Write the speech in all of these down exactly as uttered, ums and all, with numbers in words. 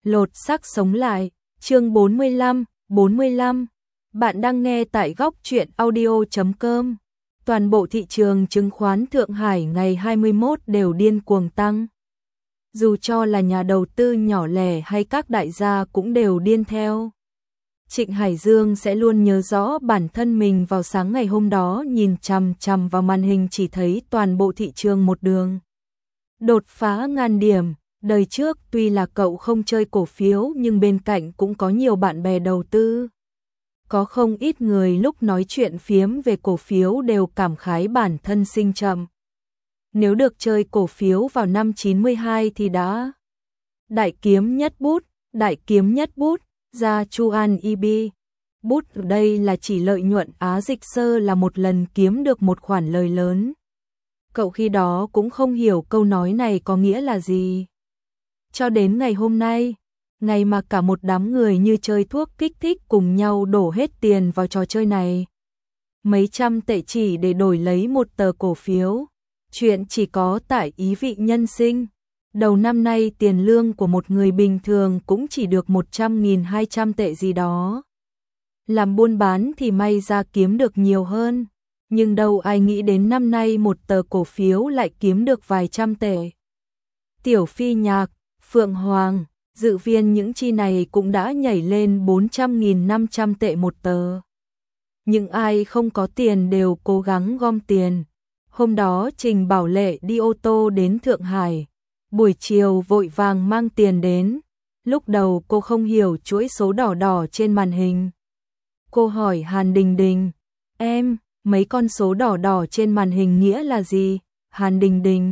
lột xác sống lại, chương bốn mươi lăm, bốn mươi lăm. Bạn đang nghe tại góc truyện audio chấm com. Toàn bộ thị trường chứng khoán Thượng Hải ngày hai mươi mốt đều điên cuồng tăng. Dù cho là nhà đầu tư nhỏ lẻ hay các đại gia cũng đều điên theo. Trịnh Hải Dương sẽ luôn nhớ rõ bản thân mình vào sáng ngày hôm đó nhìn chằm chằm vào màn hình chỉ thấy toàn bộ thị trường một đường đột phá ngàn điểm. Đời trước tuy là cậu không chơi cổ phiếu nhưng bên cạnh cũng có nhiều bạn bè đầu tư. Có không ít người lúc nói chuyện phiếm về cổ phiếu đều cảm khái bản thân sinh chậm. Nếu được chơi cổ phiếu vào năm chín mươi hai thì đã đại kiếm nhất bút, đại kiếm nhất bút, ra Chuan e bê. Bút ở đây là chỉ lợi nhuận Á Dịch Sơ là một lần kiếm được một khoản lời lớn. Cậu khi đó cũng không hiểu câu nói này có nghĩa là gì. Cho đến ngày hôm nay, ngày mà cả một đám người như chơi thuốc kích thích cùng nhau đổ hết tiền vào trò chơi này. Mấy trăm tệ chỉ để đổi lấy một tờ cổ phiếu. Chuyện chỉ có tại ý vị nhân sinh. Đầu năm nay tiền lương của một người bình thường cũng chỉ được một trăm nghìn hai trăm tệ gì đó. Làm buôn bán thì may ra kiếm được nhiều hơn. Nhưng đâu ai nghĩ đến năm nay một tờ cổ phiếu lại kiếm được vài trăm tệ. Tiểu Phi Nhạc, Phượng Hoàng, dự viên những chi này cũng đã nhảy lên bốn trăm nghìn năm trăm tệ một tờ. Những ai không có tiền đều cố gắng gom tiền. Hôm đó Trình Bảo Lệ đi ô tô đến Thượng Hải. Buổi chiều vội vàng mang tiền đến. Lúc đầu cô không hiểu chuỗi số đỏ đỏ trên màn hình. Cô hỏi Hàn Đình Đình, em, mấy con số đỏ đỏ trên màn hình nghĩa là gì? Hàn Đình Đình,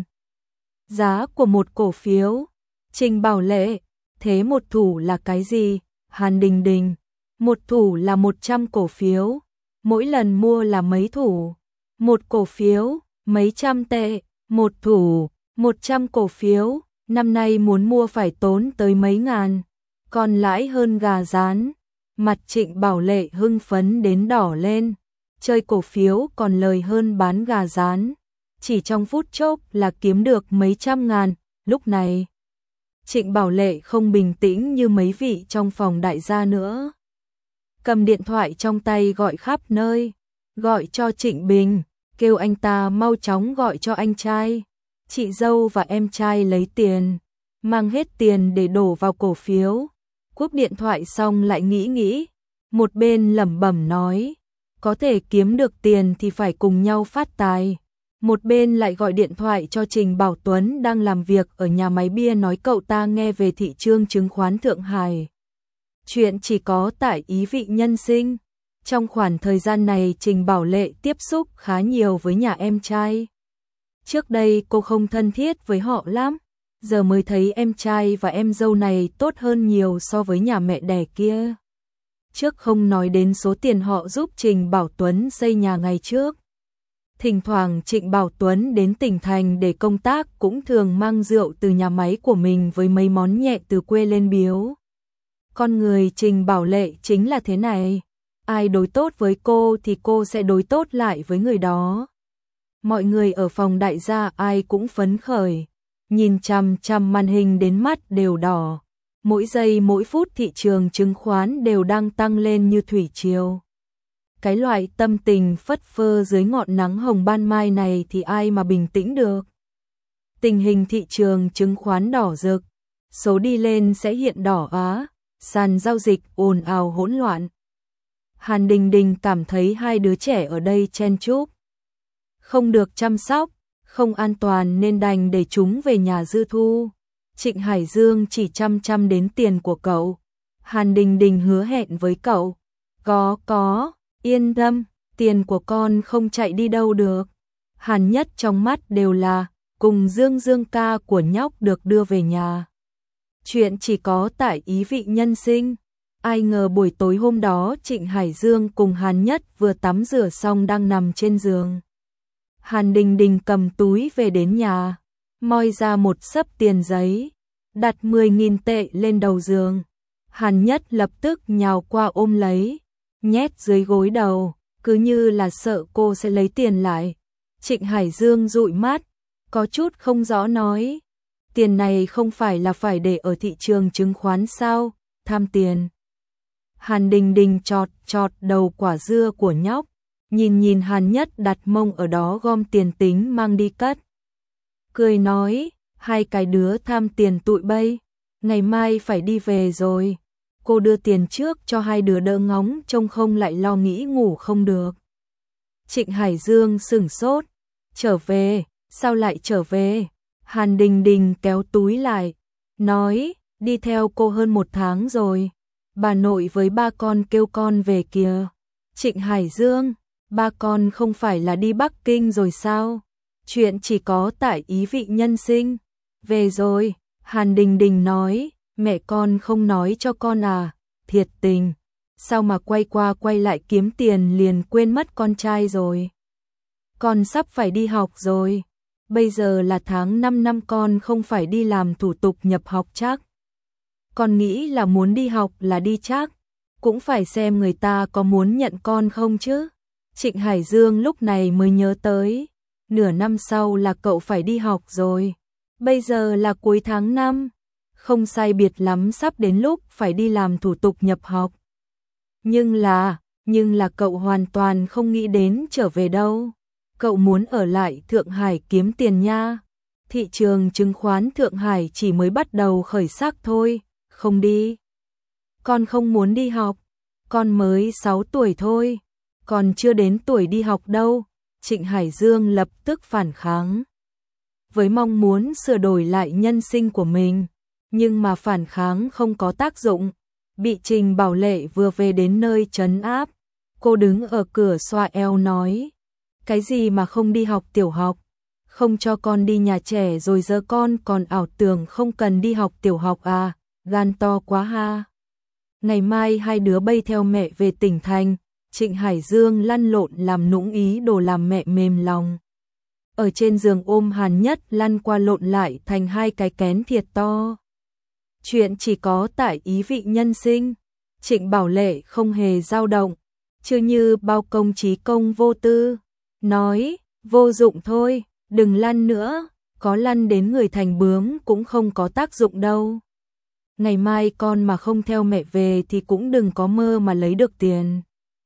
giá của một cổ phiếu. Trình Bảo Lệ, thế một thủ là cái gì? Hàn Đình Đình, một thủ là một trăm cổ phiếu. Mỗi lần mua là mấy thủ? Một cổ phiếu, mấy trăm tệ. Một thủ, một trăm cổ phiếu. Năm nay muốn mua phải tốn tới mấy ngàn. Còn lãi hơn gà rán. Mặt Trịnh Bảo Lệ hưng phấn đến đỏ lên. Chơi cổ phiếu còn lời hơn bán gà rán. Chỉ trong phút chốc là kiếm được mấy trăm ngàn. Lúc này Trịnh Bảo Lệ không bình tĩnh như mấy vị trong phòng đại gia nữa. Cầm điện thoại trong tay gọi khắp nơi. Gọi cho Trịnh Bình, kêu anh ta mau chóng gọi cho anh trai, chị dâu và em trai lấy tiền. Mang hết tiền để đổ vào cổ phiếu. Cúp điện thoại xong lại nghĩ nghĩ. Một bên lẩm bẩm nói, có thể kiếm được tiền thì phải cùng nhau phát tài. Một bên lại gọi điện thoại cho Trình Bảo Tuấn đang làm việc ở nhà máy bia nói cậu ta nghe về thị trường chứng khoán Thượng Hải. Chuyện chỉ có tại ý vị nhân sinh. Trong khoảng thời gian này Trình Bảo Lệ tiếp xúc khá nhiều với nhà em trai. Trước đây cô không thân thiết với họ lắm. Giờ mới thấy em trai và em dâu này tốt hơn nhiều so với nhà mẹ đẻ kia. Trước không nói đến số tiền họ giúp Trình Bảo Tuấn xây nhà ngày trước. Thỉnh thoảng Trịnh Bảo Tuấn đến tỉnh thành để công tác cũng thường mang rượu từ nhà máy của mình với mấy món nhẹ từ quê lên biếu. Con người Trình Bảo Lệ chính là thế này. Ai đối tốt với cô thì cô sẽ đối tốt lại với người đó. Mọi người ở phòng đại gia ai cũng phấn khởi. Nhìn chằm chằm màn hình đến mắt đều đỏ. Mỗi giây mỗi phút thị trường chứng khoán đều đang tăng lên như thủy triều. Cái loại tâm tình phất phơ dưới ngọn nắng hồng ban mai này thì ai mà bình tĩnh được. Tình hình thị trường chứng khoán đỏ rực. Số đi lên sẽ hiện đỏ á. Sàn giao dịch ồn ào hỗn loạn. Hàn Đình Đình cảm thấy hai đứa trẻ ở đây chen chúc. Không được chăm sóc, không an toàn nên đành để chúng về nhà Dư Thu. Trịnh Hải Dương chỉ chăm chăm đến tiền của cậu. Hàn Đình Đình hứa hẹn với cậu. Có có, yên tâm, tiền của con không chạy đi đâu được. Hàn Nhất trong mắt đều là, cùng Dương Dương ca của nhóc được đưa về nhà. Chuyện chỉ có tại ý vị nhân sinh. Ai ngờ buổi tối hôm đó Trịnh Hải Dương cùng Hàn Nhất vừa tắm rửa xong đang nằm trên giường. Hàn Đình Đình cầm túi về đến nhà, moi ra một xấp tiền giấy, đặt mười nghìn tệ lên đầu giường. Hàn Nhất lập tức nhào qua ôm lấy, nhét dưới gối đầu, cứ như là sợ cô sẽ lấy tiền lại. Trịnh Hải Dương dụi mắt, có chút không rõ nói, Tiền này không phải là phải để ở thị trường chứng khoán sao, tham tiền. Hàn Đình Đình chọt chọt đầu quả dưa của nhóc, nhìn nhìn Hàn Nhất đặt mông ở đó gom tiền tính mang đi cất. Cười nói, hai cái đứa tham tiền tụi bay, ngày mai phải đi về rồi. Cô đưa tiền trước cho hai đứa đỡ ngóng trông không lại lo nghĩ ngủ không được. Trịnh Hải Dương sửng sốt, trở về, sao lại trở về? Hàn Đình Đình kéo túi lại, nói, đi theo cô hơn một tháng rồi. Bà nội với ba con kêu con về kìa. Trịnh Hải Dương, ba con không phải là đi Bắc Kinh rồi sao? Chuyện chỉ có tại ý vị nhân sinh. Về rồi, Hàn Đình Đình nói, mẹ con không nói cho con à, thiệt tình. Sao mà quay qua quay lại kiếm tiền liền quên mất con trai rồi. Con sắp phải đi học rồi. Bây giờ là tháng năm năm con không phải đi làm thủ tục nhập học chắc. Con nghĩ là muốn đi học là đi chắc. Cũng phải xem người ta có muốn nhận con không chứ. Trịnh Hải Dương lúc này mới nhớ tới. Nửa năm sau là cậu phải đi học rồi. Bây giờ là cuối tháng năm. Không sai biệt lắm sắp đến lúc phải đi làm thủ tục nhập học. Nhưng là, nhưng là cậu hoàn toàn không nghĩ đến trở về đâu. Cậu muốn ở lại Thượng Hải kiếm tiền nha. Thị trường chứng khoán Thượng Hải chỉ mới bắt đầu khởi sắc thôi, không đi. Con không muốn đi học, con mới sáu tuổi thôi, còn chưa đến tuổi đi học đâu. Trịnh Hải Dương lập tức phản kháng. Với mong muốn sửa đổi lại nhân sinh của mình, nhưng mà phản kháng không có tác dụng. Bị Trình Bảo Lệ vừa về đến nơi trấn áp, cô đứng ở cửa xoa eo nói, cái gì mà không đi học tiểu học, không cho con đi nhà trẻ rồi giờ con còn ảo tưởng không cần đi học tiểu học à, gan to quá ha. Ngày mai hai đứa bay theo mẹ về tỉnh thành. Trịnh Hải Dương lăn lộn làm nũng ý đồ làm mẹ mềm lòng. Ở trên giường ôm Hàn Nhất lăn qua lộn lại thành hai cái kén thiệt to. Chuyện chỉ có tại ý vị nhân sinh. Trịnh Bảo Lệ không hề dao động, chưa như bao công trí công vô tư, nói, vô dụng thôi, đừng lăn nữa, có lăn đến người thành bướm cũng không có tác dụng đâu. Ngày mai con mà không theo mẹ về thì cũng đừng có mơ mà lấy được tiền.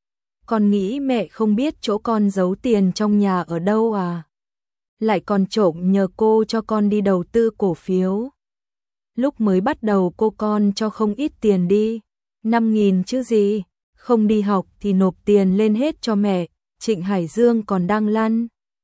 Con nghĩ mẹ không biết chỗ con giấu tiền trong nhà ở đâu à? Lại còn trộm nhờ cô cho con đi đầu tư cổ phiếu. Lúc mới bắt đầu cô con cho không ít tiền đi, năm nghìn chứ gì, không đi học thì nộp tiền lên hết cho mẹ. Trịnh Hải Dương còn đang lăn.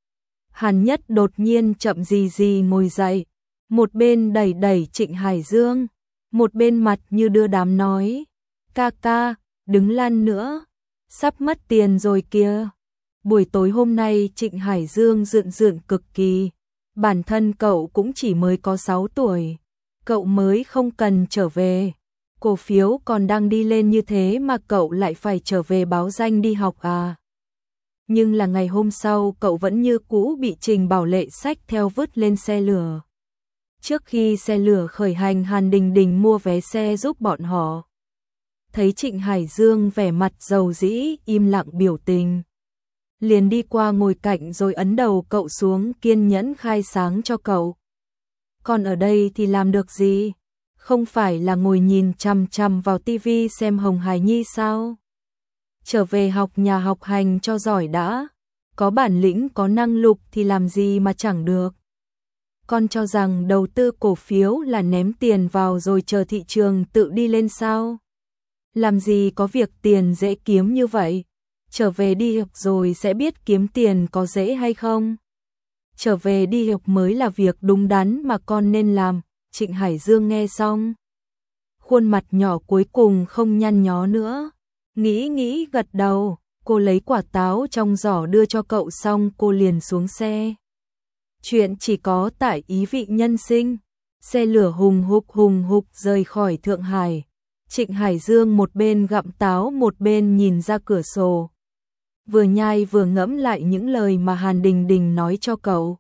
Hàn Nhất đột nhiên chậm gì gì ngồi dậy, một bên đẩy đẩy Trịnh Hải Dương, một bên mặt như đưa đám nói, ca ca, đứng lăn nữa, sắp mất tiền rồi kìa. Buổi tối hôm nay Trịnh Hải Dương rượn rượn cực kỳ, bản thân cậu cũng chỉ mới có sáu tuổi, cậu mới không cần trở về. Cổ phiếu còn đang đi lên như thế mà cậu lại phải trở về báo danh đi học à? Nhưng là ngày hôm sau cậu vẫn như cũ bị Trình Bảo Lệ xách theo vứt lên xe lửa. Trước khi xe lửa khởi hành, Hàn Đình Đình mua vé xe giúp bọn họ. Thấy Trịnh Hải Dương vẻ mặt dầu dĩ, im lặng biểu tình, liền đi qua ngồi cạnh rồi ấn đầu cậu xuống, kiên nhẫn khai sáng cho cậu. Còn ở đây thì làm được gì? Không phải là ngồi nhìn chằm chằm vào tivi xem Hồng Hải Nhi sao? Trở về học nhà học hành cho giỏi đã, có bản lĩnh có năng lực thì làm gì mà chẳng được. Con cho rằng đầu tư cổ phiếu là ném tiền vào rồi chờ thị trường tự đi lên sao? Làm gì có việc tiền dễ kiếm như vậy? Trở về đi học rồi sẽ biết kiếm tiền có dễ hay không. Trở về đi học mới là việc đúng đắn mà con nên làm. Trịnh Hải Dương nghe xong, khuôn mặt nhỏ cuối cùng không nhăn nhó nữa. Nghĩ nghĩ gật đầu, cô lấy quả táo trong giỏ đưa cho cậu xong cô liền xuống xe. Chuyện chỉ có tại ý vị nhân sinh. Xe lửa hùng hục hùng hục rời khỏi Thượng Hải. Trịnh Hải Dương một bên gặm táo một bên nhìn ra cửa sổ, vừa nhai vừa ngẫm lại những lời mà Hàn Đình Đình nói cho cậu.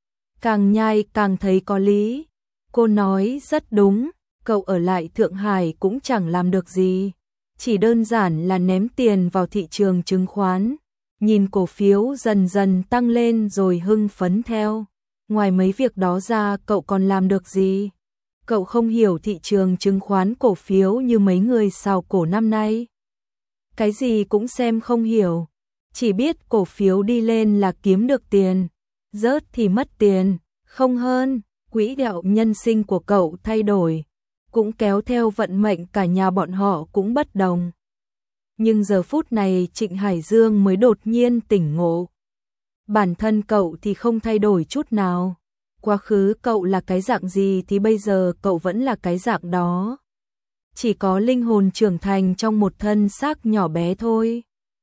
Càng nhai càng thấy có lý. Cô nói rất đúng, cậu ở lại Thượng Hải cũng chẳng làm được gì, chỉ đơn giản là ném tiền vào thị trường chứng khoán, nhìn cổ phiếu dần dần tăng lên rồi hưng phấn theo. Ngoài mấy việc đó ra cậu còn làm được gì? Cậu không hiểu thị trường chứng khoán cổ phiếu như mấy người xào cổ năm nay. Cái gì cũng xem không hiểu. Chỉ biết cổ phiếu đi lên là kiếm được tiền, rớt thì mất tiền, không hơn. Quỹ đạo nhân sinh của cậu thay đổi, cũng kéo theo vận mệnh cả nhà bọn họ cũng bất đồng. Nhưng giờ phút này Trịnh Hải Dương mới đột nhiên tỉnh ngộ. Bản thân cậu thì không thay đổi chút nào. Quá khứ cậu là cái dạng gì thì bây giờ cậu vẫn là cái dạng đó. Chỉ có linh hồn trưởng thành trong một thân xác nhỏ bé thôi.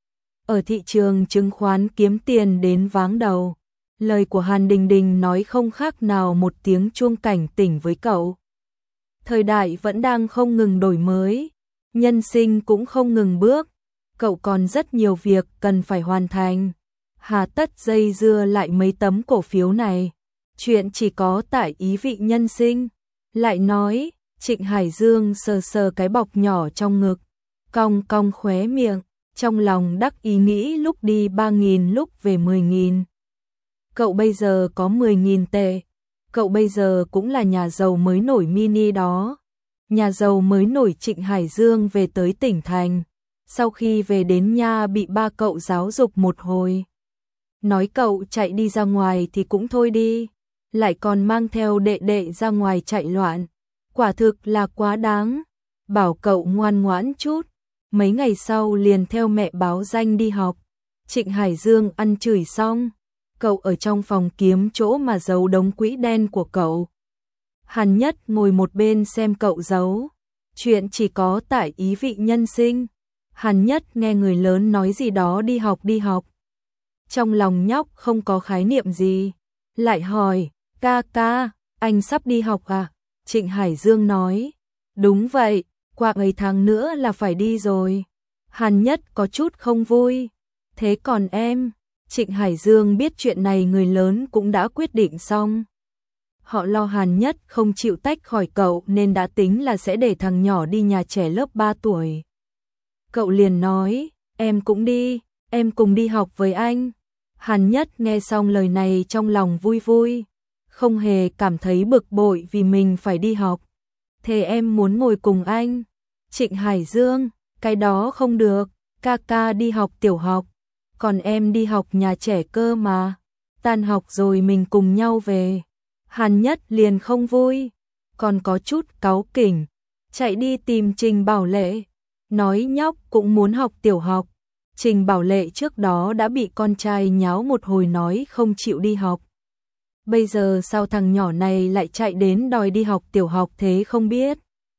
Ở thị trường chứng khoán kiếm tiền đến váng đầu. Lời của Hàn Đình Đình nói không khác nào một tiếng chuông cảnh tỉnh với cậu. Thời đại vẫn đang không ngừng đổi mới, nhân sinh cũng không ngừng bước, cậu còn rất nhiều việc cần phải hoàn thành. Hà tất dây dưa lại mấy tấm cổ phiếu này, chuyện chỉ có tại ý vị nhân sinh. Lại nói, Trịnh Hải Dương sờ sờ cái bọc nhỏ trong ngực, cong cong khóe miệng, trong lòng đắc ý nghĩ lúc đi ba nghìn lúc về mười nghìn. Cậu bây giờ có mười nghìn tệ, cậu bây giờ cũng là nhà giàu mới nổi mini đó. Nhà giàu mới nổi Trịnh Hải Dương về tới tỉnh thành, sau khi về đến nhà bị ba cậu giáo dục một hồi. Nói cậu chạy đi ra ngoài thì cũng thôi đi, lại còn mang theo đệ đệ ra ngoài chạy loạn, quả thực là quá đáng. Bảo cậu ngoan ngoãn chút, mấy ngày sau liền theo mẹ báo danh đi học. Trịnh Hải Dương ăn chửi xong, cậu ở trong phòng kiếm chỗ mà giấu đống quỹ đen của cậu. Hàn Nhất ngồi một bên xem cậu giấu. Chuyện chỉ có tại ý vị nhân sinh. Hàn Nhất nghe người lớn nói gì đó đi học đi học. Trong lòng nhóc không có khái niệm gì. Lại hỏi, ca ca, anh sắp đi học à? Trịnh Hải Dương nói, đúng vậy, qua mấy tháng nữa là phải đi rồi. Hàn Nhất có chút không vui. Thế còn em? Trịnh Hải Dương biết chuyện này người lớn cũng đã quyết định xong. Họ lo Hàn Nhất không chịu tách khỏi cậu nên đã tính là sẽ để thằng nhỏ đi nhà trẻ lớp ba tuổi. Cậu liền nói, em cũng đi, em cùng đi học với anh. Hàn Nhất nghe xong lời này trong lòng vui vui, không hề cảm thấy bực bội vì mình phải đi học. Thế em muốn ngồi cùng anh? Trịnh Hải Dương, cái đó không được, ca ca đi học tiểu học, còn em đi học nhà trẻ cơ mà. Tan học rồi mình cùng nhau về. Hàn Nhất liền không vui, còn có chút cáu kỉnh, chạy đi tìm Trình Bảo Lệ, nói nhóc cũng muốn học tiểu học. Trình Bảo Lệ trước đó đã bị con trai nháo một hồi nói không chịu đi học. Bây giờ sao thằng nhỏ này lại chạy đến đòi đi học tiểu học thế không biết.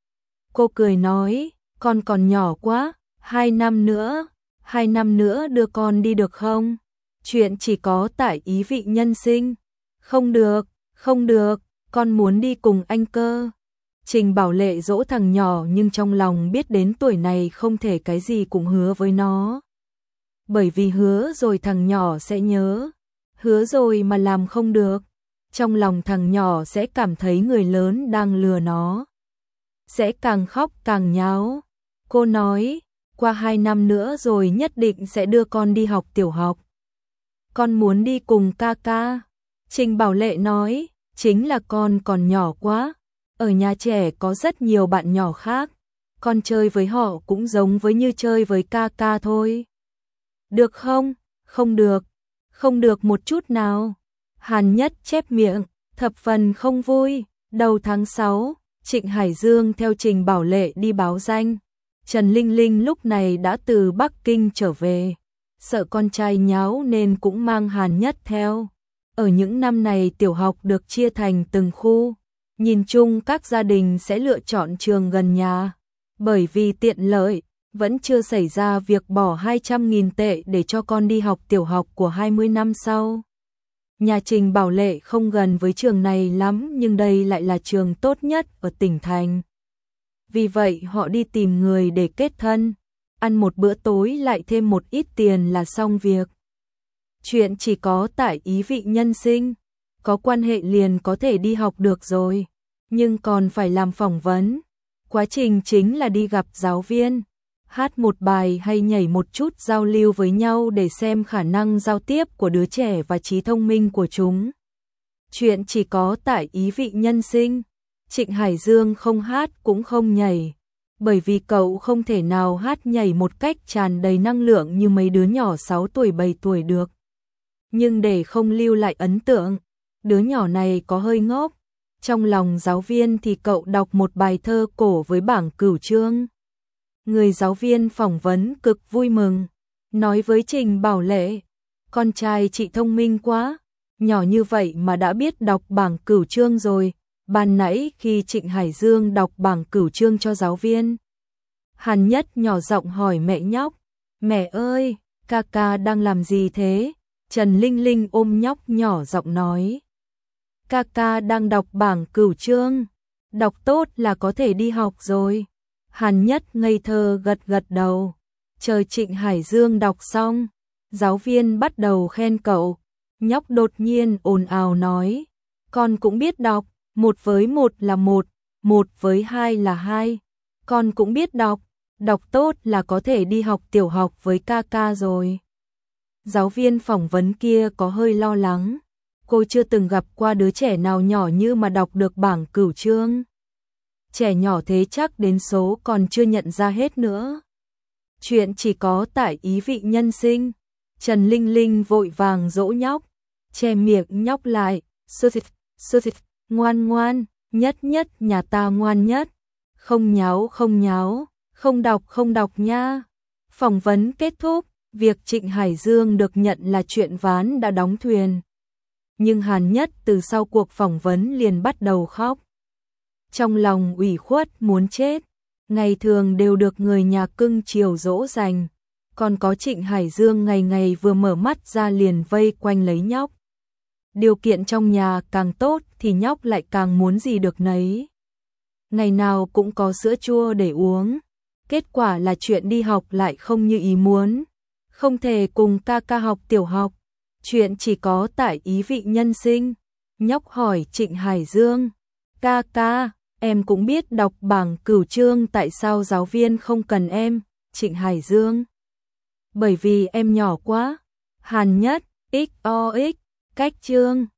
Cô cười nói, con còn nhỏ quá, hai năm nữa, hai năm nữa đưa con đi được không? Chuyện chỉ có tại ý vị nhân sinh. Không được, không được, con muốn đi cùng anh cơ. Trình Bảo Lệ dỗ thằng nhỏ nhưng trong lòng biết đến tuổi này không thể cái gì cũng hứa với nó. Bởi vì hứa rồi thằng nhỏ sẽ nhớ, hứa rồi mà làm không được, trong lòng thằng nhỏ sẽ cảm thấy người lớn đang lừa nó, sẽ càng khóc càng nháo. Cô nói, qua hai năm nữa rồi nhất định sẽ đưa con đi học tiểu học. Con muốn đi cùng ca ca. Trình Bảo Lệ nói, chính là con còn nhỏ quá, ở nhà trẻ có rất nhiều bạn nhỏ khác, con chơi với họ cũng giống với như chơi với ca ca thôi. Được không? Không được, không được một chút nào. Hàn Nhất chép miệng, thập phần không vui. Đầu tháng sáu, Trịnh Hải Dương theo Trình Bảo Lệ đi báo danh. Trần Linh Linh lúc này đã từ Bắc Kinh trở về, sợ con trai nháo nên cũng mang Hàn Nhất theo. Ở những năm này tiểu học được chia thành từng khu, nhìn chung các gia đình sẽ lựa chọn trường gần nhà, bởi vì tiện lợi, vẫn chưa xảy ra việc bỏ hai trăm nghìn tệ để cho con đi học tiểu học của hai mươi năm sau. Nhà Trình Bảo Lệ không gần với trường này lắm nhưng đây lại là trường tốt nhất ở tỉnh thành. Vì vậy họ đi tìm người để kết thân, ăn một bữa tối lại thêm một ít tiền là xong việc. Chuyện chỉ có tại ý vị nhân sinh, có quan hệ liền có thể đi học được rồi, nhưng còn phải làm phỏng vấn. Quá trình chính là đi gặp giáo viên, hát một bài hay nhảy một chút giao lưu với nhau để xem khả năng giao tiếp của đứa trẻ và trí thông minh của chúng. Chuyện chỉ có tại ý vị nhân sinh. Trịnh Hải Dương không hát cũng không nhảy, bởi vì cậu không thể nào hát nhảy một cách tràn đầy năng lượng như mấy đứa nhỏ sáu tuổi bảy tuổi được. Nhưng để không lưu lại ấn tượng, đứa nhỏ này có hơi ngốc. Trong lòng giáo viên thì cậu đọc một bài thơ cổ với bảng cửu chương. Người giáo viên phỏng vấn cực vui mừng, nói với Trình Bảo Lệ, con trai chị thông minh quá, nhỏ như vậy mà đã biết đọc bảng cửu chương rồi. Ban nãy khi Trịnh Hải Dương đọc bảng cửu chương cho giáo viên, Hàn Nhất nhỏ giọng hỏi mẹ nhóc, mẹ ơi, ca ca đang làm gì thế? Trần Linh Linh ôm nhóc nhỏ giọng nói, ca ca đang đọc bảng cửu chương, đọc tốt là có thể đi học rồi. Hàn Nhất ngây thơ gật gật đầu, chờ Trịnh Hải Dương đọc xong, giáo viên bắt đầu khen cậu. Nhóc đột nhiên ồn ào nói, con cũng biết đọc, một với một là một, một với hai là hai, con cũng biết đọc, đọc tốt là có thể đi học tiểu học với ca ca rồi. Giáo viên phỏng vấn kia có hơi lo lắng, cô chưa từng gặp qua đứa trẻ nào nhỏ như mà đọc được bảng cửu chương. Trẻ nhỏ thế chắc đến số còn chưa nhận ra hết nữa. Chuyện chỉ có tại ý vị nhân sinh. Trần Linh Linh vội vàng dỗ nhóc, che miệng nhóc lại, sư thịt, sư thịt, ngoan ngoan, nhất nhất nhà ta ngoan nhất, không nháo không nháo, không đọc không đọc nha. Phỏng vấn kết thúc, việc Trịnh Hải Dương được nhận là chuyện ván đã đóng thuyền. Nhưng Hàn Nhất từ sau cuộc phỏng vấn liền bắt đầu khóc. Trong lòng ủy khuất muốn chết, ngày thường đều được người nhà cưng chiều dỗ dành, còn có Trịnh Hải Dương ngày ngày vừa mở mắt ra liền vây quanh lấy nhóc. Điều kiện trong nhà càng tốt thì nhóc lại càng muốn gì được nấy. Ngày nào cũng có sữa chua để uống, kết quả là chuyện đi học lại không như ý muốn, không thể cùng ca ca học tiểu học. Chuyện chỉ có tại ý vị nhân sinh. Nhóc hỏi Trịnh Hải Dương, ca ca, em cũng biết đọc bảng cửu chương, tại sao giáo viên không cần em? Trịnh Hải Dương, bởi vì em nhỏ quá. Hàn Nhất, ích o ích, cách chương.